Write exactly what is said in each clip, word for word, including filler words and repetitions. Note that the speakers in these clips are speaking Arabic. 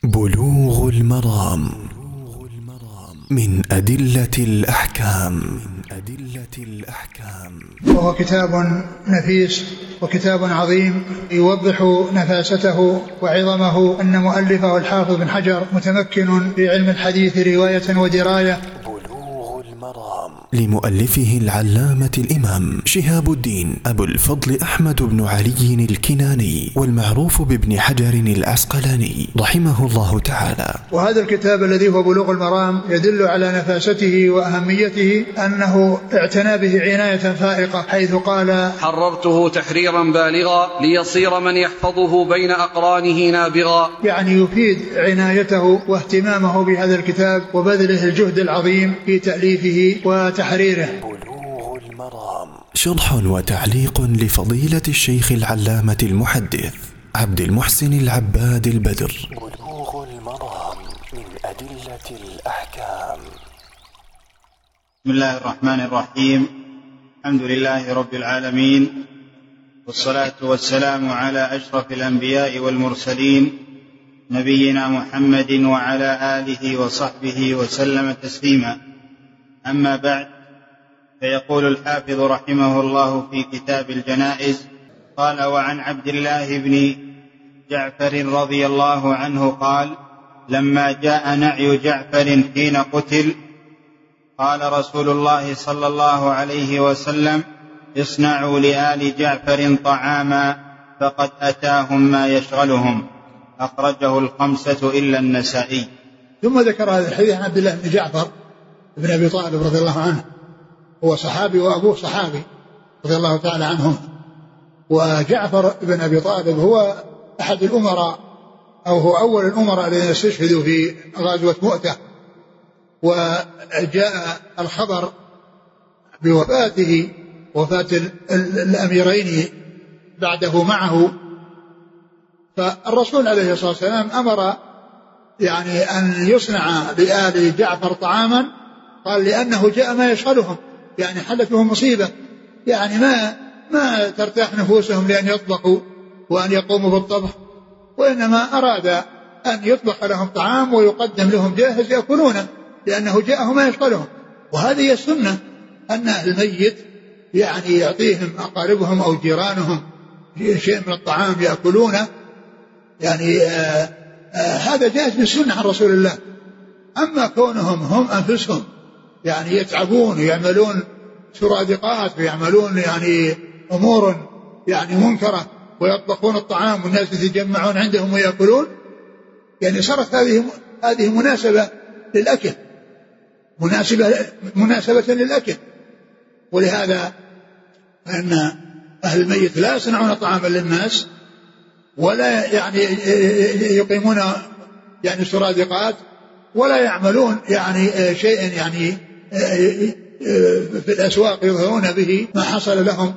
بلوغ المرام من أدلة الأحكام. وهو كتاب نفيس وكتاب عظيم يوضح نفاسته وعظمه. أن مؤلفه الحافظ بن حجر متمكن في علم الحديث رواية ودراية. لمؤلفه العلامة الإمام شهاب الدين أبو الفضل أحمد بن علي الكناني، والمعروف بابن حجر العسقلاني رحمه الله تعالى. وهذا الكتاب الذي هو بلوغ المرام يدل على نفاسته وأهميته، أنه اعتنى به عناية فائقة، حيث قال: حررته تحريرا بالغا ليصير من يحفظه بين أقرانه نابغا. يعني يفيد عنايته واهتمامه بهذا الكتاب وبذله الجهد العظيم في تأليفه وتحريره. بلوغ المرام شرح وتعليق لفضيلة الشيخ العلامة المحدث عبد المحسن العباد البدر. بلوغ المرام من أدلة الأحكام. بسم الله الرحمن الرحيم. الحمد لله رب العالمين، والصلاة والسلام على أشرف الأنبياء والمرسلين، نبينا محمد وعلى آله وصحبه وسلم تسليما. أما بعد، فيقول الحافظ رحمه الله في كتاب الجنائز: قال: وعن عبد الله بن جعفر رضي الله عنه قال: لما جاء نعي جعفر حين قتل، قال رسول الله صلى الله عليه وسلم: اصنعوا لآل جعفر طعاما فقد أتاهم ما يشغلهم. أخرجه الخمسة إلا النسائي. ثم ذكر هذا الحديث عن عبد الله بن جعفر بن أبي طالب رضي الله عنه، هو صحابي وأبوه صحابي رضي الله تعالى عنهم. وجعفر بن أبي طالب هو أحد الأمراء، أو هو أول الأمراء الذين استشهدوا في غزوة مؤتة، وجاء الخبر بوفاته، وفاة الأميرين بعده معه. فالرسول عليه الصلاة والسلام أمر يعني أن يصنع لآل جعفر طعاما، قال: لأنه جاء ما يشغلهم، يعني حلت بهم مصيبة، يعني ما ما ترتاح نفوسهم لأن يطبخوا وأن يقوموا بالطبخ، وإنما أراد أن يطبخ لهم طعام ويقدم لهم جاهز يأكلونه، لأنه جاءه ما يشغلهم. وهذه هي السنة، أن الميت يعني يعطيهم أقاربهم أو جيرانهم شيء من الطعام يأكلونه، يعني آآ آآ هذا جاءت بالسنة عن رسول الله. أما كونهم هم أنفسهم يعني يتعبون ويعملون سرادقات ويعملون يعني أمور يعني منكرة ويطبخون الطعام والناس يتجمعون عندهم ويأكلون، يعني صارت هذه هذه مناسبة للأكل، مناسبة مناسبة للأكل. ولهذا فإن أهل الميت لا يصنعون طعاما للناس، ولا يعني يقيمون يعني سرادقات، ولا يعملون يعني شيئا يعني في الأسواق يظهرون به ما حصل لهم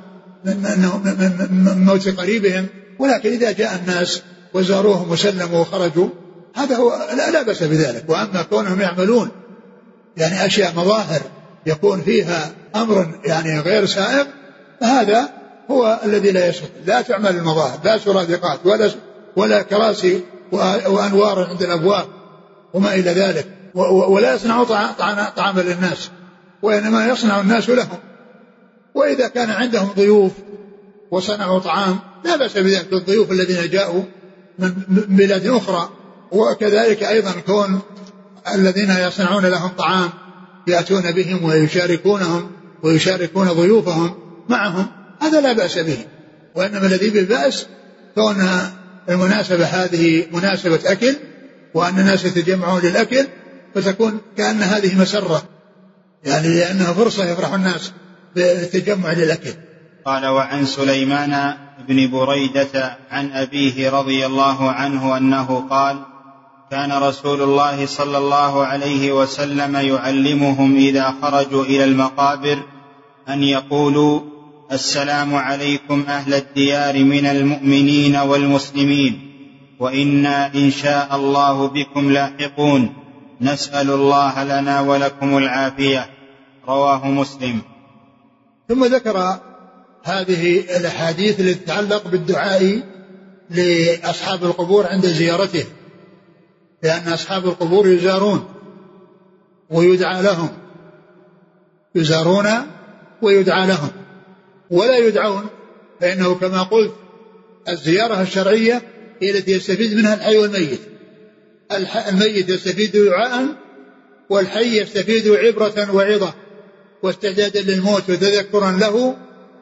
من موت قريبهم. ولكن إذا جاء الناس وزاروهم وسلموا وخرجوا، هذا هو لا بأس بذلك. وأما كونهم يعملون يعني أشياء مظاهر يكون فيها أمر يعني غير سائغ، فهذا هو الذي لا يصح. لا تعمل المظاهر، لا سرادقات ولا ولا كراسي وأنوار عند الأبواب وما إلى ذلك، ولا يصنعوا طعاما للناس، وإنما يصنع الناس لهم. وإذا كان عندهم ضيوف وصنعوا طعام لا بأس بذلك للضيوف الذين جاءوا من بلاد أخرى. وكذلك أيضا كون الذين يصنعون لهم طعام يأتون بهم ويشاركونهم ويشاركون ضيوفهم معهم، هذا لا بأس به. وإنما الذي بالبأس كون المناسبة هذه مناسبة أكل، وأن الناس يتجمعون للأكل، فتكون كأن هذه مسرة، يعني لأنها فرصة يفرح الناس بالتجمع للأكل. قال: وعن سليمان بن بريدة عن أبيه رضي الله عنه أنه قال: كان رسول الله صلى الله عليه وسلم يعلمهم إذا خرجوا إلى المقابر أن يقولوا: السلام عليكم أهل الديار من المؤمنين والمسلمين، وإنا إن شاء الله بكم لاحقون، نسأل الله لنا ولكم العافية. رواه مسلم. ثم ذكر هذه الأحاديث التي تتعلق بالدعاء لأصحاب القبور عند زيارته، لأن أصحاب القبور يزارون ويدعى لهم، يزارون ويدعى لهم ولا يدعون، فإنه كما قلت الزيارة الشرعية هي التي يستفيد منها الحي والميت. الميت يستفيد دعاء، والحي يستفيد عبرة وعظة واستعدادا للموت وتذكرا له،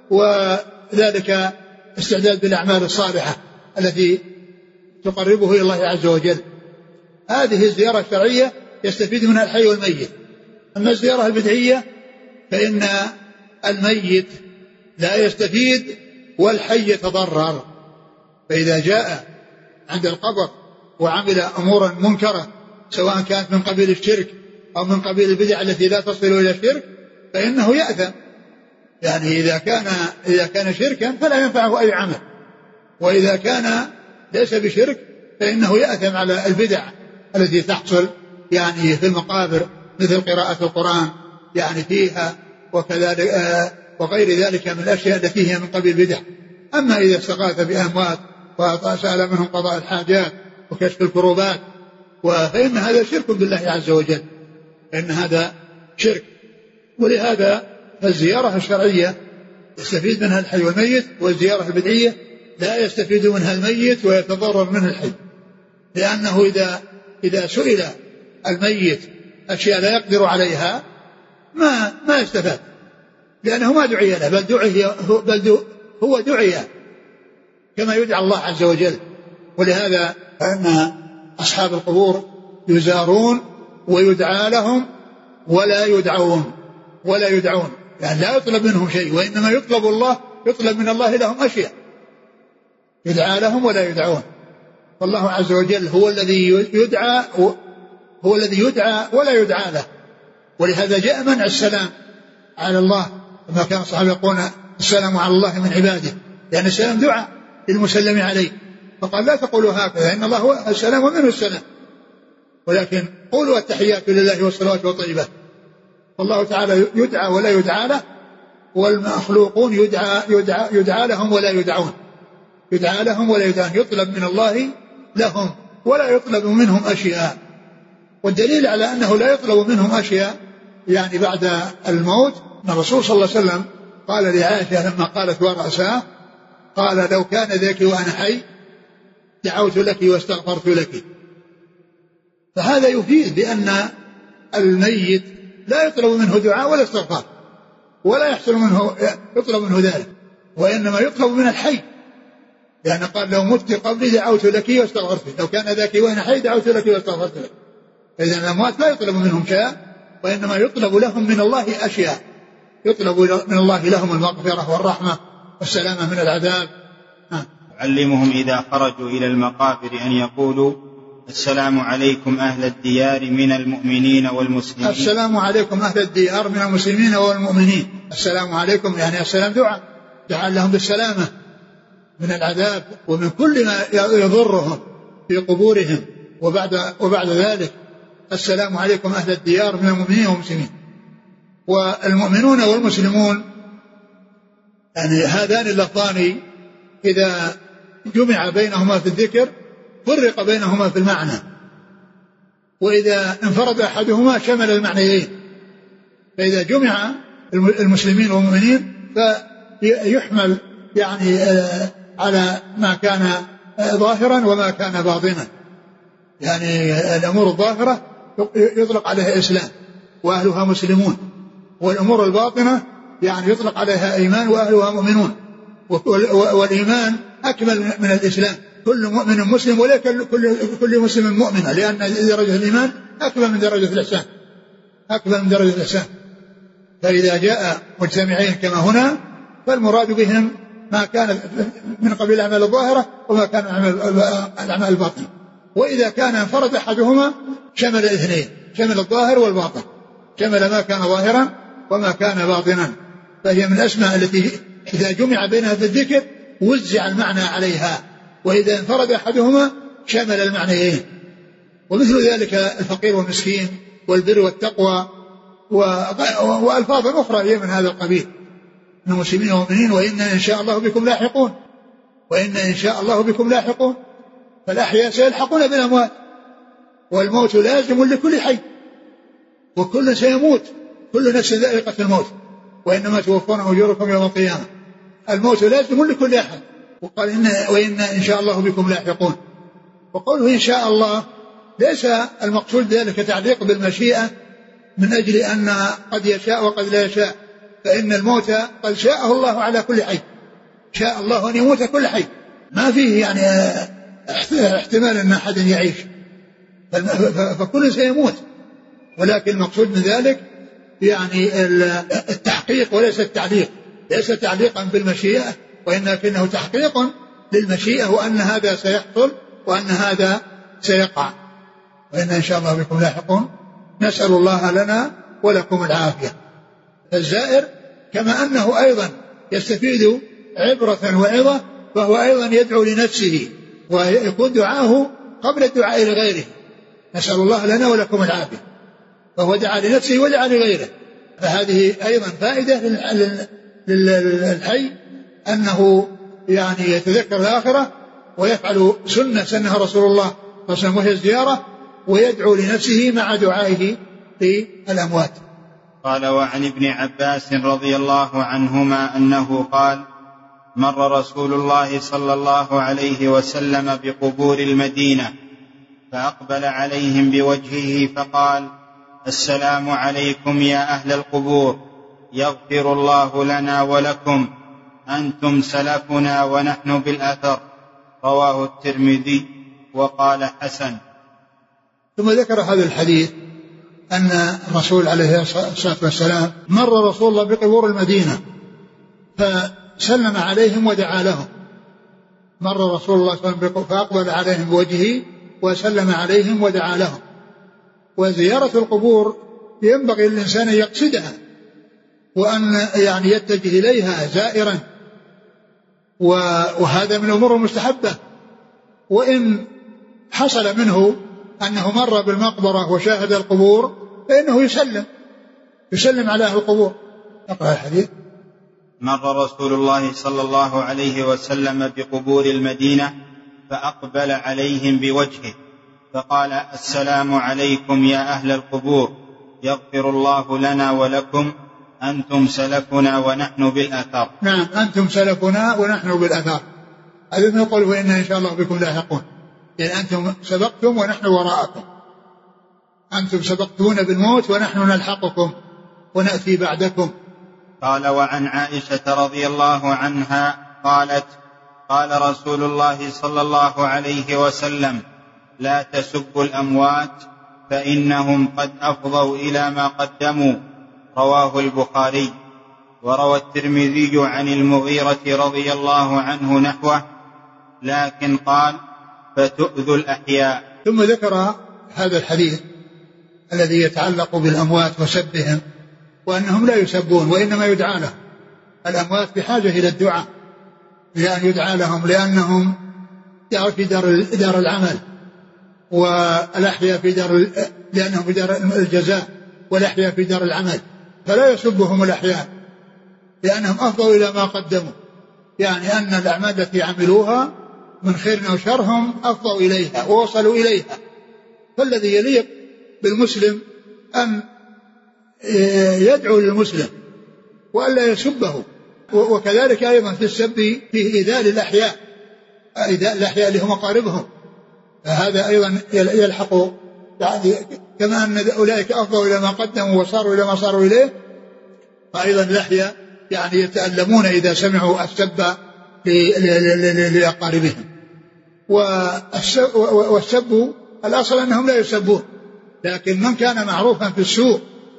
وذلك استعداد بالأعمال الصالحة التي تقربه إلى الله عز وجل. هذه الزيارة الشرعية يستفيد منها الحي والميت. أما الزيارة البدعية فإن الميت لا يستفيد والحي يتضرر. فإذا جاء عند القبر وعمل أمورا منكرة سواء كانت من قبيل الشرك أو من قبيل البدع التي لا تصل إلى الشرك فإنه يأثم. يعني إذا كان إذا كان شركا فلا ينفعه أي عمل، وإذا كان ليس بشرك فإنه يأثم على البدع التي تحصل يعني في المقابر، مثل قراءة القرآن يعني فيها وكذلك آه وغير ذلك من الأشياء التي هي من قبيل بدع. أما إذا استغاث بأموات وسأل منهم قضاء الحاجات وكشف الكروبات فإن هذا شرك بالله عز وجل، إن هذا شرك. ولهذا فالزيارة الشرعية يستفيد منها الحي والميت، والزيارة البدعية لا يستفيد منها الميت ويتضرر منها الحي، لأنه إذا إذا سئل الميت أشياء لا يقدر عليها ما ما يستفاد، لأنه ما دعي له، بل دعي بل هو دعي كما يدعى الله عز وجل. ولهذا فإن أصحاب القبور يزارون ويدعى لهم ولا يدعون ولا يدعون يعني لا يطلب منهم شيء، وإنما يطلب الله يطلب من الله لهم أشياء، يدعى لهم ولا يدعون. فالله عز وجل هو الذي يدعى هو الذي يدعى ولا يدعى له. ولهذا جاء منع السلام على الله، كما كان الصحابة يقولون السلام على الله من عباده، يعني السلام دعاء للمسلم عليه، فقال لا تقولوا هكذا إن الله هو السلام ومنه السلام، ولكن قولوا التحيات لله والصلوات والطيبات. والله تعالى يدعى ولا يدعى له، والمخلوقون يدعى, يدعى, يدعى لهم ولا يدعون، يدعى لهم ولا يدعون، يطلب من الله لهم ولا يطلب منهم أشياء. والدليل على أنه لا يطلب منهم أشياء يعني بعد الموت أن الرسول صلى الله عليه وسلم قال لعائشة لما قالت ورأساه قال لو كان ذاك وأنا حي دعوت لك واستغفرت لك. فهذا يفيد بأن الميت لا يطلب منه دعاء ولا استغفار ولا يحصل منه يطلب منه ذلك، وإنما يطلب من الحي، يعني قال لو مت قبلي دعوت لك واستغفرت لك، لو كان ذاك وأنا حي دعوت لك واستغفرت لك. فإذا الأموات لا يطلب منهم شيء، وإنما يطلب لهم من الله أشياء، يطلب من الله لهم المغفرة والرحمة والسلامة من العذاب. علمهم إذا خرجوا إلى المقابر أن يقولوا السلام عليكم أهل الديار من المؤمنين والمسلمين. السلام عليكم أهل الديار من المسلمين والمؤمنين. السلام عليكم يعني السلام دعاء، دعاء لهم بالسلامة من العذاب ومن كل ما يضرهم في قبورهم. وبعد, وبعد ذلك السلام عليكم أهل الديار من المؤمنين والمسلمين. والمؤمنون والمسلمون يعني هذان اللفظان إذا جمع بينهما في الذكر فرق بينهما في المعنى، وإذا انفرد أحدهما شمل المعنيين. فإذا جمع المسلمين والمؤمنين فيحمل يعني على ما كان ظاهرا وما كان باطنا، يعني الأمور الظاهرة يطلق عليها إسلام وأهلها مسلمون، والأمور الباطنة يعني يطلق عليها إيمان وأهلها مؤمنون. والإيمان أكمل من الإسلام، كل مؤمن مسلم وليس كل, كل مسلم مؤمن، لأن درجة الإيمان أكمل من درجة الإحسان، أكمل من درجة الإحسان. فإذا جاء مجتمعين كما هنا فالمراد بهم ما كان من قبل الأعمال الظاهرة وما كان الأعمال الباطنة. وإذا كان انفرد أحدهما شمل الاثنين، شمل الظاهر والباطن، شمل ما كان ظاهرا وما كان باطنا. فهي من الأسماء التي إذا جمع بينها في الذكر وزع المعنى عليها، وإذا انفرد أحدهما شمل المعنيين. ومثل ذلك الفقير والمسكين والبر والتقوى وألفاظ أخرى هي من هذا القبيل من المسلمين والمؤمنين. وإن إن شاء الله بكم لاحقون، وإن إن شاء الله بكم لاحقون. فالأحياء سيلحقون بالأموات، والموت لازم لكل حي وكل سيموت، كل نفس ذائقة الموت وإنما توفون أجوركم يوم القيامة. الموت لازم لكل أحد. وقال إن وإن إن شاء الله بكم لاحقون. وقوله إن شاء الله ليس المقصود ذلك تعليق بالمشيئة من أجل أن قد يشاء وقد لا يشاء، فإن الموت قد شاءه الله على كل حي، شاء الله أن يموت كل حي، ما فيه يعني احتمال أن أحد يعيش، فكل سيموت. ولكن المقصود من ذلك يعني التحقيق وليس التعليق، ليس تعليقا بالمشيئة وإنما تحقيق للمشيئة وأن هذا سيحصل وأن هذا سيقع. وإن إن شاء الله بكم لاحقون. نسأل الله لنا ولكم العافية. الزائر كما أنه أيضا يستفيد عبرة وعظة فهو أيضا يدعو لنفسه ويكون دعاه قبل الدعاء لغيره. نسأل الله لنا ولكم العافية. فهو دعا لنفسه ودعا لغيره. فهذه أيضا فائدة للحي أنه يعني يتذكر الآخرة ويفعل سنة سنها رسول الله صلى الله عليه وسلم وهي الزيارة، ويدعو لنفسه مع دعائه للأموات. قال وعن ابن عباس رضي الله عنهما أنه قال مر رسول الله صلى الله عليه وسلم بقبور المدينة فأقبل عليهم بوجهه فقال السلام عليكم يا أهل القبور، يغفر الله لنا ولكم، أنتم سلفنا ونحن بالأثر. رواه الترمذي وقال حسن. ثم ذكر هذا الحديث أن الرسول عليه الصلاة والسلام مر رسول الله بقبور المدينة فسلم عليهم ودعا لهم. مر رسول الله صلى الله عليه وسلم فأقبل عليهم بوجهه وسلم عليهم ودعا لهم. وزيارة القبور ينبغي للإنسان أن يقصدها وأن يعني يتجه إليها زائرا، وهذا من الأمور المستحبة. وإن حصل منه أنه مر بالمقبرة وشاهد القبور فإنه يسلم يسلم على أهل القبور. نقرأ الحديث. مر رسول الله صلى الله عليه وسلم بقبور المدينة فأقبل عليهم بوجهه فقال السلام عليكم يا أهل القبور، يغفر الله لنا ولكم، أنتم سلفنا ونحن بالأثر. نعم، أنتم سلفنا ونحن بالأثر. هذا نقول وإن إن شاء الله بكم لاحقون، يعني أنتم سبقتم ونحن وراءكم، أنتم سبقتون بالموت ونحن نلحقكم ونأتي بعدكم. قال وعن عائشة رضي الله عنها قالت قال رسول الله صلى الله عليه وسلم لا تسبوا الأموات فإنهم قد أفضوا إلى ما قدموا. رواه البخاري. وروى الترمذي عن المغيرة رضي الله عنه نحوه لكن قال فتؤذوا الأحياء. ثم ذكر هذا الحديث الذي يتعلق بالأموات وسبهم وأنهم لا يسبون وإنما يدعى لهم. الأموات بحاجة إلى الدعاء لأن يدعى لهم لأنهم في دار, دار العمل، والأحياء في دار لأنهم في دار الجزاء، والأحياء في دار العمل، فلا يسبهم الأحياء لأنهم أفضوا إلى ما قدموا، يعني أن الأعمال التي عملوها من خير أو شر هم أفضوا إليها ووصلوا إليها. فالذي يليق بالمسلم أن يدعو للمسلم وألا يسبه. وكذلك أيضا في السب فيه إيذاء للأحياء، إيذاء الأحياء اللي هم أقاربهم، فهذا أيضا يلحق، يعني كما أن أولئك أفضوا إلى ما قدموا وصاروا إلى ما صاروا إليه، فأيضا الأحياء يعني يتألمون إذا سمعوا السب لأقاربهم. والسب الأصل أنهم لا يسبون، لكن من كان معروفا في السوء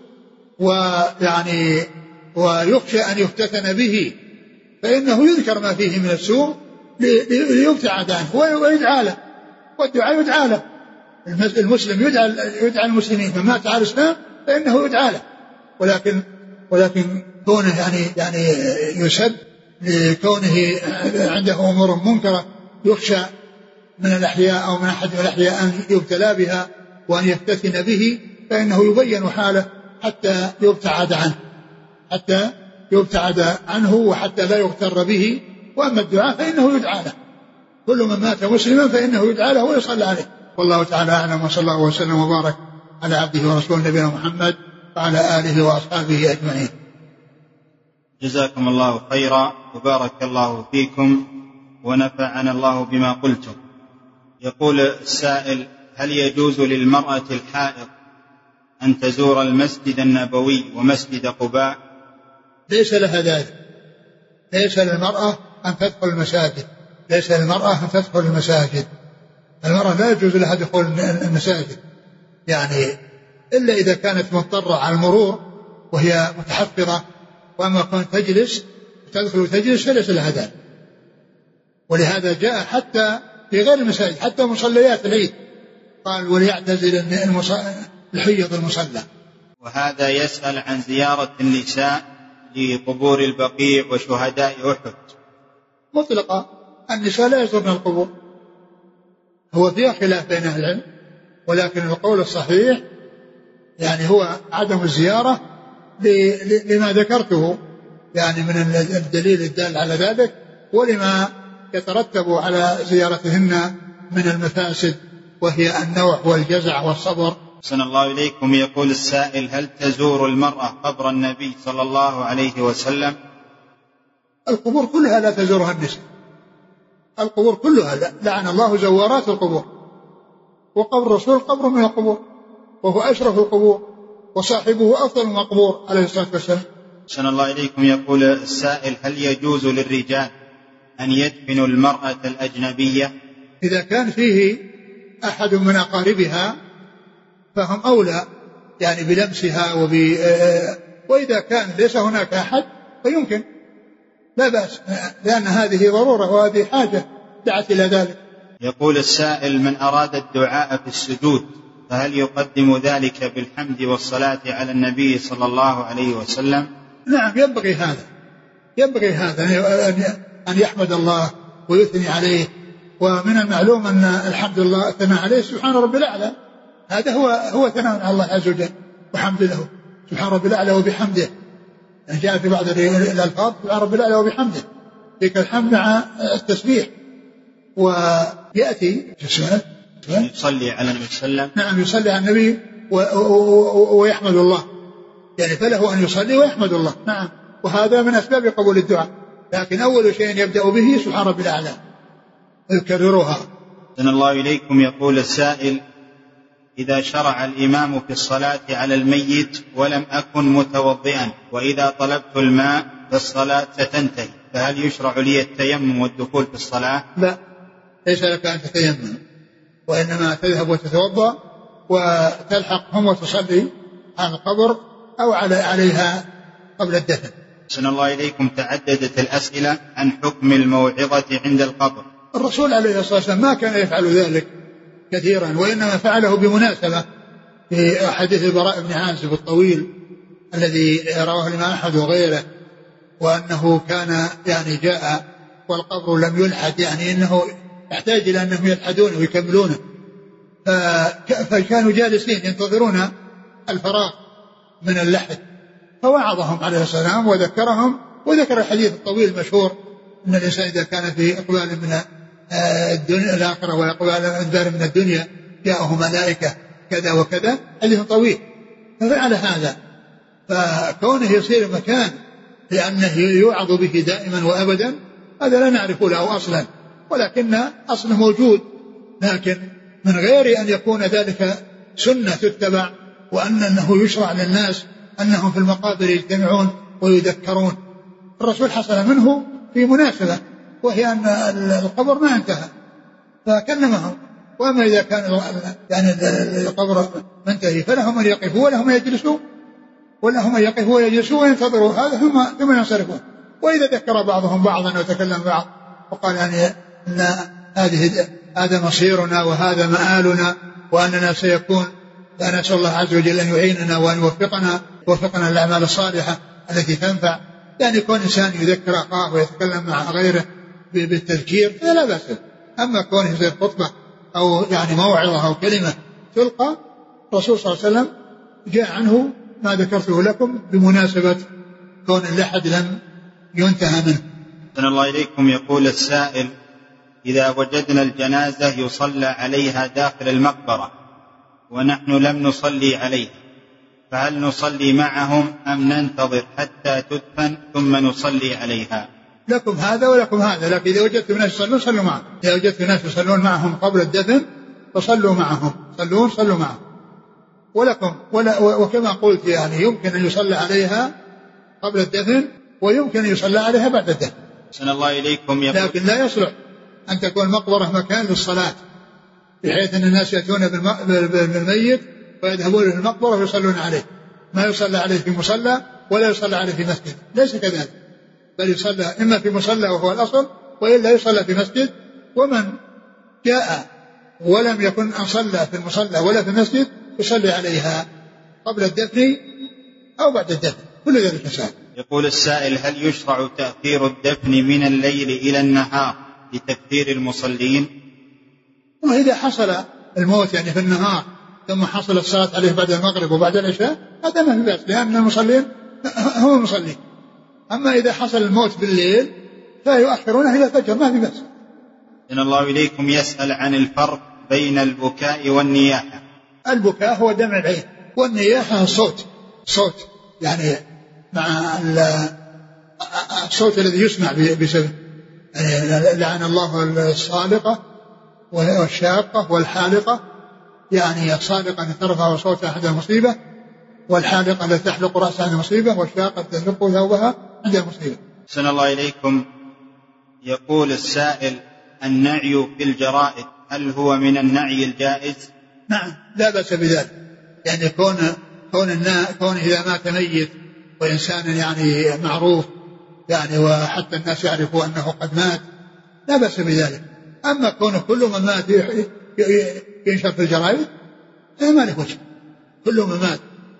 ويعني ويخشى أن يفتتن به فإنه يذكر ما فيه من السوء ليبتعد عنه ويدعى له، والدعاء يدعى له. المسلم يدعى يدعى المسلمين، من مات على الإسلام فإنه يدعى له. ولكن ولكن كونه يعني يعني يسب لكونه عنده أمور منكرة يخشى من الأحياء أو من أحد الأحياء أن يبتلى بها وأن يفتتن به، فإنه يبين حاله حتى يبتعد عنه حتى يبتعد عنه وحتى لا يغتر به. وأما الدعاء فإنه يدعى له، كل من مات مسلما فإنه يدعى له ويصلى عليه، والله تعالى أعلم، وصلى الله وسلم وبارك على عبده ورسوله نبينا محمد وعلى آله وأصحابه أجمعين. جزاكم الله خيرا وبارك الله فيكم ونفعنا الله بما قلتم. يقول السائل: هل يجوز للمرأة الحائض أن تزور المسجد النبوي ومسجد قباء؟ ليس لها ذلك، ليس للمرأة أن تدخل المساجد، ليس للمرأة أن تدخل المساجد. المرأة لا يجوز لها دخول المساجد يعني إلا إذا كانت مضطرة على المرور وهي متحفظة، وأما كانت تجلس تدخل وتجلس فليس لها ذلك. ولهذا جاء حتى في غير المساجد، حتى مصليات العيد قال: وليعتزل الحيض المصلى. وهذا يسأل عن زيارة النساء لقبور البقيع وشهداء أحد. مطلقة النساء لا يزورن القبور، هو فيها خلاف بين أهل العلم، ولكن القول الصحيح يعني هو عدم الزيارة لما ذكرته يعني من الدليل الدال على ذلك، ولما يترتب على زيارتهن من المفاسد، وهي النوح والجزع والصبر. أحسن الله إليكم. يقول السائل: هل تزور المرأة قبر النبي صلى الله عليه وسلم؟ القبور كلها لا تزورها النساء، القبور كلها لا. لعن الله زوارات القبور، وقبر الرسول قبر من القبور، وهو أشرف القبور، وصاحبه أفضل مقبور عليه الصلاة والسلام. أحسن الله إليكم. يقول السائل: هل يجوز للرجال أن يدفنوا المرأة الأجنبية؟ إذا كان فيه أحد من أقاربها فهم أولى يعني بلمسها وب... وإذا كان ليس هناك أحد فيمكن لا بأس، لأن هذه ضرورة وهذه حاجة دعت إلى ذلك. يقول السائل: من أراد الدعاء في السجود فهل يقدم ذلك بالحمد والصلاة على النبي صلى الله عليه وسلم؟ نعم، ينبغي هذا، ينبغي هذا أن يحمد الله ويثني عليه. ومن المعلوم أن الحمد لله ثناء عليه سبحان رب الأعلى، هذا هو هو ثناء على الله عز وجل وحمد له سبحان رب الأعلى وبحمده. جاء في بعض الألفاظ سبحان رب الأعلى وبحمده، فيك الحمد مع التسبيح. ويأتي يصلي على النبي صلى الله عليه وسلم. نعم، يصلي على النبي ويحمد الله، يعني فله أن يصلي ويحمد الله. نعم، وهذا من أسباب قبول الدعاء، لكن أول شيء يبدأ به سبحان رب الأعلى ويكررها. أحسن الله إليكم. يقول السائل: إذا شرع الإمام في الصلاة على الميت ولم أكن متوضئا وإذا طلبت الماء فالصلاة ستنتهي، فهل يشرع لي التيمم والدخول في الصلاة؟ لا، ليس لك أن تتيمم، وإنما تذهب وتتوضأ وتلحقهم وتصلي على القبر أو على عليها قبل الدفن. أحسن الله إليكم. تعددت الأسئلة عن حكم الموعظة عند القبر. الرسول عليه الصلاة والسلام ما كان يفعل ذلك كثيرا، وإنما فعله بمناسبة في حديث البراء بن عازب الطويل الذي رواه الإمام أحمد وغيره، وأنه كان يعني جاء والقبر لم يلحد، يعني أنه يحتاج إلى أنهم يلحدونه ويكملونه، فكانوا جالسين ينتظرون الفراغ من اللحد، فوعظهم عليه الصلاة والسلام وذكرهم، وذكر الحديث الطويل المشهور أن الإنسان إذا كان في إقبال من الدنيا الآخرة وإقبال إنذار من الدنيا جاءه ملائكة كذا وكذا، حديث طويل. ففعل هذا، فكونه يصير مكان لأنه يوعظ به دائما وأبدا هذا لا نعرف له أصلا، ولكن أصله موجود، لكن من غير أن يكون ذلك سنة تتبع، وأن أنه يشرع للناس أنهم في المقابر يجتمعون ويذكرون. الرسول حصل منه في مناسبة، وهي أن القبر ما انتهى فكلمهم. وأما إذا كان يعني القبر منتهي فلهم أن يقفوا ولهم أن يجلسوا، ولهم أن يقفوا ويجلسوا وينتظروا هذا ثم ثم ينصرفون. وإذا ذكر بعضهم بعضا وتكلم بعض وقال يعني أن هذه هذا مصيرنا وهذا مآلنا وأننا سيكون، فنسأل الله عز وجل أن يعيننا وأن يوفقنا وفقنا الأعمال الصالحة التي تنفع. يعني يكون إنسان يذكر أخاه ويتكلم مع غيره بالتذكير لا بأس. أما كونه يصير خطبة أو يعني موعظة أو كلمة تلقى، الرسول صلى الله عليه وسلم جاء عنه ما ذكرته لكم بمناسبة كون اللحد لم ينتهى منه. أحسن الله إليكم. يقول السائل: إذا وجدنا الجنازة يصلى عليها داخل المقبرة ونحن لم نصلي عليها فهل نصلي معهم أم ننتظر حتى تدفن ثم نصلي عليها؟ لكم هذا ولكم هذا، لكن إذا وجدتم ناس يصلون صلوا معهم، إذا وجدتم ناس يصلون معهم قبل الدفن فصلوا معهم، صلون صلوا معهم. ولكم ولا وكما قلت يعني يمكن أن يصلى عليها قبل الدفن ويمكن أن يصلى عليها بعد الدفن. سن الله إليكم. لكن لا يصلح أن تكون المقبرة مكان للصلاة بحيث أن الناس يأتون بالميت ويذهبون إلى المقبرة ويصلون عليه، ما يصلى عليه في مصلى ولا يصلى عليه في مسجد، ليس كذلك، بل يصلى إما في مصلى وهو الأصل وإلا يصلى في مسجد. ومن جاء ولم يكن أن صلى في المصلى ولا في المسجد يصلي عليها قبل الدفن أو بعد الدفن، كل ذلك سهل. يقول السائل: هل يشرع تأخير الدفن من الليل إلى النهار لتكثير المصلين؟ وإذا حصل الموت يعني في النهار ثم حصل الصلاة عليه بعد المغرب وبعد العشاء هذا ما في بأس، لأن المصلين هم المصلين. أما إذا حصل الموت بالليل فيؤخرونه إلى الفجر ما في بأس. إن الله إليكم يسأل عن الفرق بين البكاء والنياحة. البكاء هو دمع العين، والنياحة الصوت، صوت يعني مع الصوت الذي يسمع بسبب يعني لعن الله الصالقة والشاقة والحالقة، يعني الصالقة أن ترفع صوتها عند المصيبة، والحالقة التي تحلق رأسها عند المصيبة، والشاقة تشق ثوبها عند المصيبة. سن الله إليكم. يقول السائل: النعي في الجرائد هل هو من النعي الجائز؟ نعم لا بأس بذلك، يعني كون كون النا كون إذا مات ميت وإنسان يعني معروف يعني وحتى الناس يعرفوا أنه قد مات لا بأس بذلك. أما كون كل من مات ينشر في الجرائد هذا ما له وجه، كل من مات.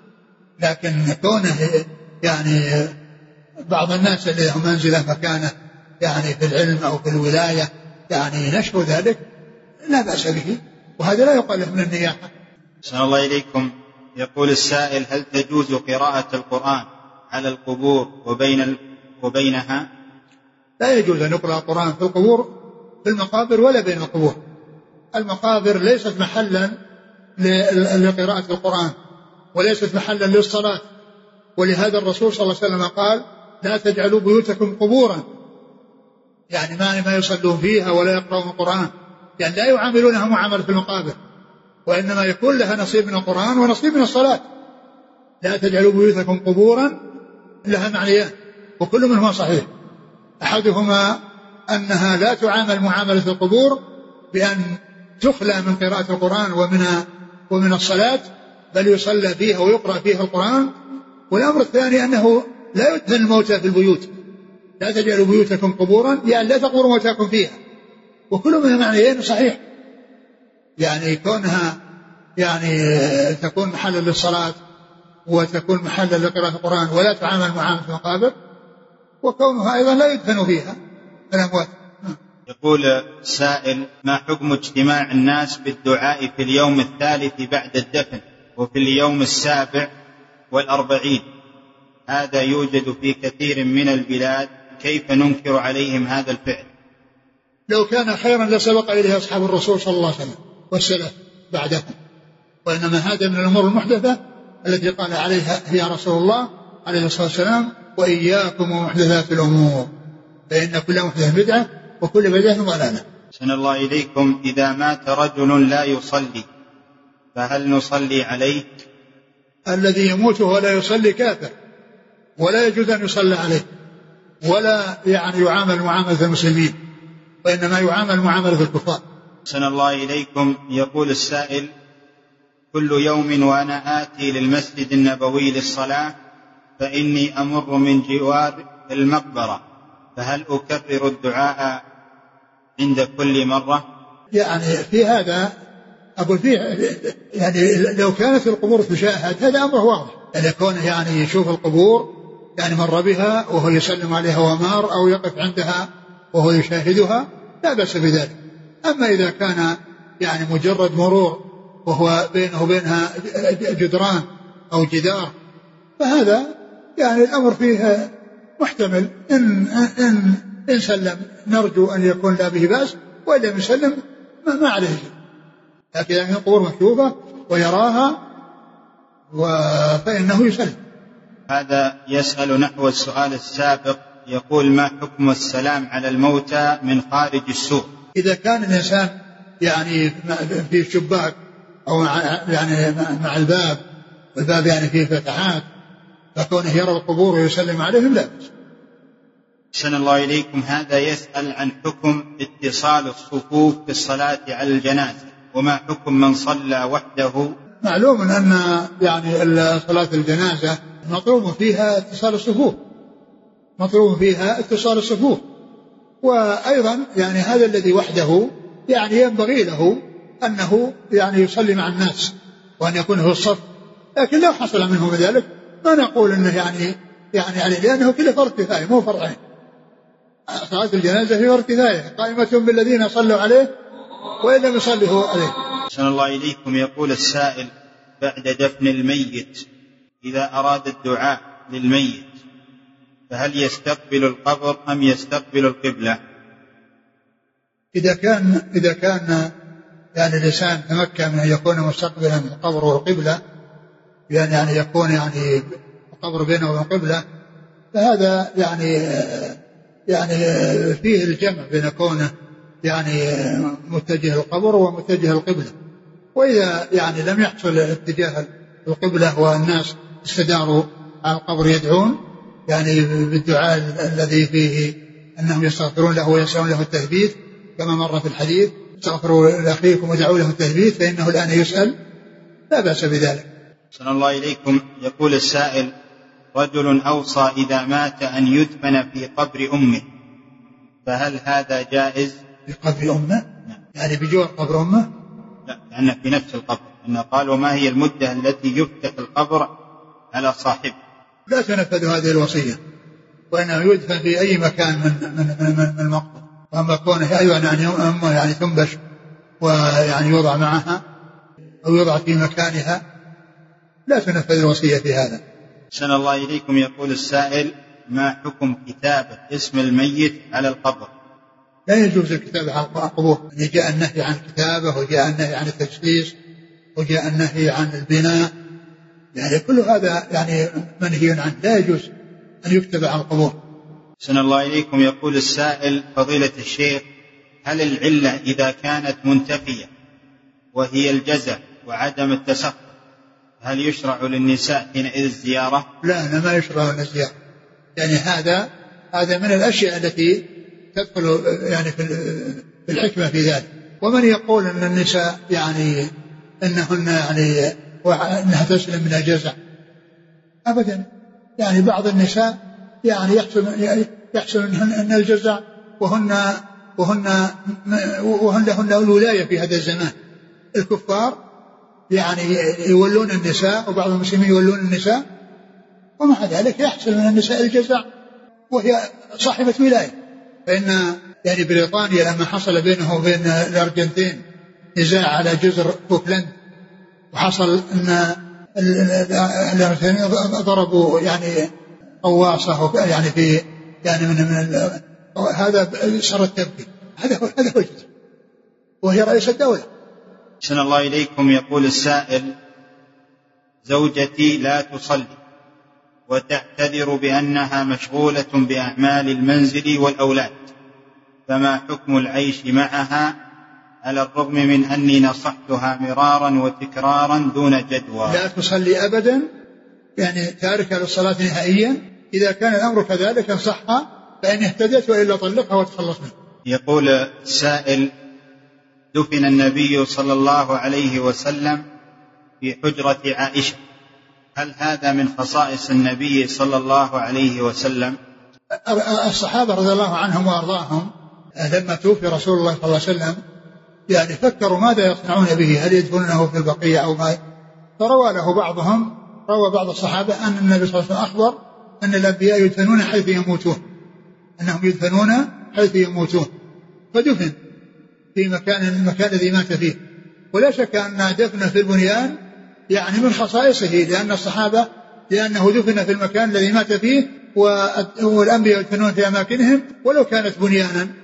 لكن كونه يعني بعض الناس اللي هم منزلة مكانه يعني في العلم أو في الولاية يعني نشر ذلك لا بأس به، وهذا لا يقال له من النياحة. أحسن الله إليكم. يقول السائل: هل تجوز قراءة القرآن على القبور وبين وبينها؟ لا يجوز أن يقرأ القرآن في القبور في المقابر ولا بين القبور. المقابر ليست محلا لقراءة القرآن وليست محلا للصلاة، ولهذا الرسول صلى الله عليه وسلم قال: لا تجعلوا بيوتكم قبورا، يعني ما ما يصلون فيها ولا يقرؤون القرآن، يعني لا يعاملونها معاملة المقابر، وإنما يكون لها نصيب من القرآن ونصيب من الصلاة. لا تجعلوا بيوتكم قبورا لها معنيان وكل منهما صحيح. أحدهما أنها لا تعامل معاملة القبور بأن تخلى من قراءة القرآن ومن ومن الصلاة، بل يصلى فيها ويقرأ فيها القرآن. والأمر الثاني أنه لا يدفن الموتى في البيوت، لا تجعلوا بيوتكم قبورا يعني لا تقبروا موتاكم فيها، وكل من معنيين صحيح، يعني كونها يعني تكون محلا للصلاة وتكون محلا لقراءة القرآن ولا تعامل معاملة المقابر، وكونها أيضا لا يدفن فيها الأموات. يقول سائل: ما حكم اجتماع الناس بالدعاء في اليوم الثالث بعد الدفن وفي اليوم السابع والأربعين؟ هذا يوجد في كثير من البلاد، كيف ننكر عليهم هذا الفعل؟ لو كان خيرا لسبق إليه أصحاب الرسول صلى الله عليه وسلم والسلف بعدهم، وإنما هذا من الأمور المحدثة التي قال عليها هي رسول الله عليه الصلاة والسلام: وإياكم ومحدثات الأمور فإن كل محدث بدعة وكل بدعة ضلالة. سن الله إليكم. إذا مات رجل لا يصلي فهل نصلي عليه؟ الذي يموت ولا يصلي كافر، ولا يجوز أن يصلى عليه، ولا يعني يعامل معاملة المسلمين، وإنما يعامل معاملة الكفار. سن الله إليكم. يقول السائل: كل يوم وأنا آتي للمسجد النبوي للصلاة فإني أمر من جوار المقبرة، فهل أكرر الدعاء عند كل مرة؟ يعني في هذا أقول فيه يعني لو كانت القبور تشاهد هذا أمر واضح، يعني كونه يعني يشوف القبور يعني مر بها وهو يسلم عليها ومار أو يقف عندها وهو يشاهدها لا بأس بذلك. أما إذا كان يعني مجرد مرور وهو بينه وبينها جدران أو جدار فهذا يعني الأمر فيه محتمل، إن, إن, إن سلم نرجو أن يكون لا به بأس، وإذا لم يسلم ما, ما عليه شيء. لكن إذا كانت القبور مكشوفة ويراها فإنه يسلم. هذا يسأل نحو السؤال السابق، يقول: ما حكم السلام على الموتى من خارج السوق؟ إذا كان الإنسان يعني في الشباك أو يعني مع الباب والباب يعني فيه فتحات فكونه يرى القبور ويسلم عليهم لا بأس. أحسن الله إليكم. هذا يسأل عن حكم اتصال الصفوف في الصلاة على الجنازة، وما حكم من صلى وحده؟ معلوم أن يعني صلاة الجنازة مطلوب فيها اتصال الصفوف، مطلوب فيها اتصال الصفوف. وأيضا يعني هذا الذي وحده يعني ينبغي له أنه يعني يصلي مع الناس وأن يكون هو الصف، لكن لو حصل منه ذلك ما نقول أنه يعني يعني عليه، لأنه كله فرض كفاية مو فرض عين. صلاة الجنازة هي فرض كفاية قائمة بالذين صلوا عليه وإن لم يصلوا عليه. أحسن الله إليكم. يقول السائل: بعد دفن الميت إذا أراد الدعاء للميت فهل يستقبل القبر أم يستقبل القبلة؟ إذا كان إذا كان يعني الإنسان تمكن من أن يكون مستقبلا القبر والقبلة، يعني يعني يكون يعني القبر بينه وبين القبلة، فهذا يعني يعني فيه الجمع بين كونه يعني متجه القبر ومتجه القبلة. وإذا يعني لم يحصل اتجاه القبلة والناس استداروا على القبر يدعون يعني بالدعاء الذي فيه أنهم يستغفرون له ويسألون له التثبيت كما مر في الحديث: استغفروا لأخيكم ودعوا له التثبيت فإنه الآن يسأل، لا بأس بذلك. صلى الله إليكم. يقول السائل: رجل أوصى إذا مات أن يدفن في قبر أمه، فهل هذا جائز؟ في قبر أمه؟ يعني بجوار قبر أمه؟ لا، لأنه في نفس القبر. إنه قال: وما هي المدة التي يفتح القبر على صاحبه؟ لا تنفذ هذه الوصية، وإنه يدفن في أي مكان من من من, من المقبر. وأما كونه أيضا يعني أمه يعني تنبش ويعني يوضع معها أو يوضع في مكانها، لا تنفذ الوصية في هذا. أحسن الله إليكم. يقول السائل: ما حكم كتابة اسم الميت على القبر؟ لا يجوز الكتابة على القبور. يعني جاء النهي عن الكتابة وجاء النهي عن التجسيس وجاء النهي عن البناء، يعني كل هذا يعني منهي عنه، لا يجوز أن يكتب على القبور. أحسن الله إليكم. يقول السائل: فضيلة الشيخ، هل العلة إذا كانت منتفية وهي الجزع وعدم التسخط هل يشرع للنساء حينئذ الزيارة؟ لا، أنا ما يشرع لنا الزيارة. يعني هذا هذا من الأشياء التي تدخل يعني في الحكمة في ذلك. ومن يقول أن النساء يعني أنهن يعني وأنها تسلم من الجزع، أبدا. يعني بعض النساء يعني يحصل يحصل أن الجزع وهن وهن وهن لهن الولاية في هذا الزمان. الكفار يعني يولون النساء وبعض المسلمين يولون النساء، ومع ذلك يحصل من النساء الجزع وهي صاحبة ولاية. فإن يعني بريطانيا لما حصل بينه وبين الأرجنتين نزاع على جزر فوكلاند، وحصل أن الأرجنتين ضربوا يعني قواصة يعني في يعني من, من هذا صارت تبكي. هذا هو هذا هو الجزر، وهي رئيس الدولة. أحسن الله إليكم. يقول السائل: زوجتي لا تصلي وتعتذر بأنها مشغولة بأعمال المنزل والأولاد، فما حكم العيش معها على الرغم من أني نصحتها مرارا وتكرارا دون جدوى؟ لا تصلي أبدا، يعني تاركة للصلاة نهائيا. إذا كان الأمر كذلك انصحها فإن اهتدت، وإلا طلقها وتخلص منه. يقول السائل: دفن النبي صلى الله عليه وسلم في حجرة عائشة، هل هذا من خصائص النبي صلى الله عليه وسلم؟ الصحابة رضي الله عنهم وأرضاهم لما توفي رسول الله صلى الله عليه وسلم يعني فكروا ماذا يصنعون به، هل يدفنونه في البقيع أو ما. فروى له بعضهم روى بعض الصحابة أن النبي صلى الله عليه وسلم أخبر أن الأنبياء يدفنون حيث يموتون، أنهم يدفنون حيث يموتون، فدفن في مكان المكان الذي مات فيه. ولا شك أن دفنه في البنيان يعني من خصائصه، لأن الصحابة لأنه دفن في المكان الذي مات فيه، والأنبياء يدفنون في أماكنهم ولو كانت بنيانا،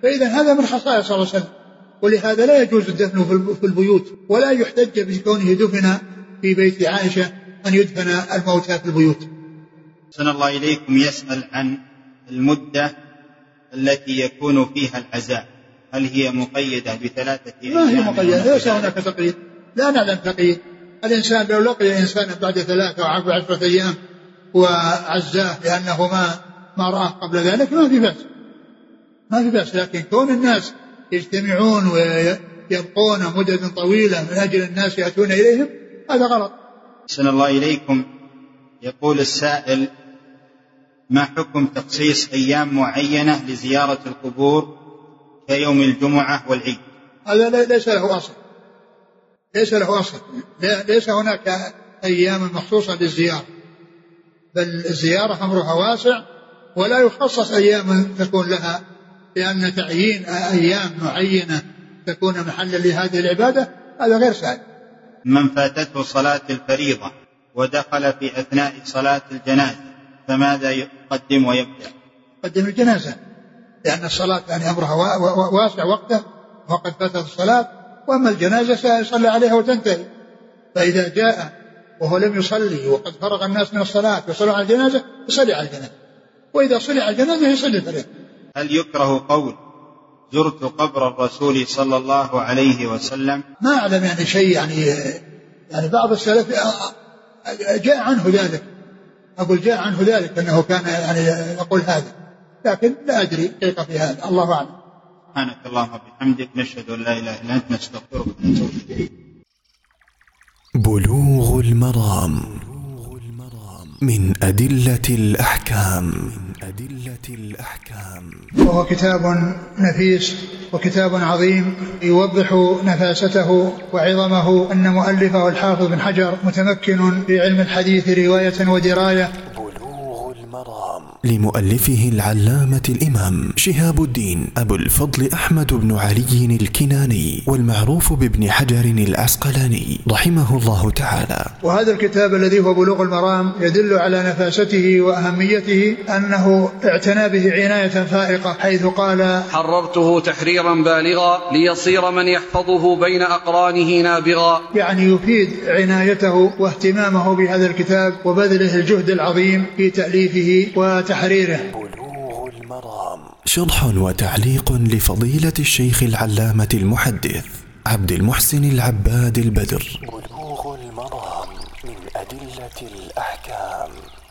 فإذا هذا من خصائص صلى الله عليه وسلم، ولهذا لا يجوز الدفن في البيوت، ولا يحتج بكونه دفن في بيت عائشة أن يدفن الموتى في البيوت. أحسن الله إليكم. يسأل عن المدة التي يكون فيها العزاء، هل هي مقيدة بثلاثة أيام؟ ما هي مقيدة، ليس هناك تقييد، لا نعلم تقييد. الإنسان لو لقي إنسانا بعد ثلاثة أو عشرة أيام وعزاه لأنه ما ما رآه قبل ذلك ما في بأس، ما في بأس. لكن كون الناس يجتمعون ويبقون مدة طويلة من أجل الناس يأتون إليهم هذا غلط. أحسن الله إليكم. يقول السائل: ما حكم تخصيص أيام معينة لزيارة القبور كيوم الجمعة والعيد؟ هذا ليس له أصل، ليس له أصل، ليس هناك أيام مخصوصة للزيارة، بل الزيارة أمرها واسع ولا يخصص أيام تكون لها، لأن تعيين أيام معينة تكون محلا لهذه العبادة هذا غير سائل. من فاتته صلاة الفريضة ودخل في أثناء صلاة الجنازة فماذا يقدم ويبدأ؟ قدم الجنازة، لأن الصلاة يعني أمرها واسع وقته وقد فاتت الصلاة، وأما الجنازة سيصلي عليها وتنتهي. فإذا جاء وهو لم يصلي وقد فرغ الناس من الصلاة وصلوا على الجنازة يصلي على الجنازة، وإذا صلي على الجنازة يصلي الفريضة. هل يكره قول زرت قبر الرسول صلى الله عليه وسلم؟ ما أعلم يعني شيء، يعني يعني بعض السلف جاء عنه ذلك، أقول جاء عنه ذلك أنه كان يعني يقول هذا، لكن لا أدري كيف في هذا، الله أعلم. سبحانك اللهم وبحمدك، نشهد أن لا إله إلا أنت، نستغفرك ونتوب إليك. بلوغ المرام من أدلة الأحكام. أدلة الأحكام وهو كتاب نفيس وكتاب عظيم يوضح نفاسته وعظمه، أن مؤلفه الحافظ بن حجر متمكن في علم الحديث رواية ودراية. بلوغ المرام لمؤلفه العلامة الإمام شهاب الدين أبو الفضل أحمد بن علي الكناني، والمعروف بابن حجر العسقلاني رحمه الله تعالى. وهذا الكتاب الذي هو بلوغ المرام يدل على نفاسته وأهميته، أنه اعتنى به عناية فائقة، حيث قال: حررته تحريرا بالغا ليصير من يحفظه بين أقرانه نابغا. يعني يفيد عنايته واهتمامه بهذا الكتاب وبذله الجهد العظيم في تأليفه وتحريره. بلوغ المرام شرح وتعليق لفضيلة الشيخ العلامة المحدث عبد المحسن العباد البدر. بلوغ المرام من أدلة الأحكام.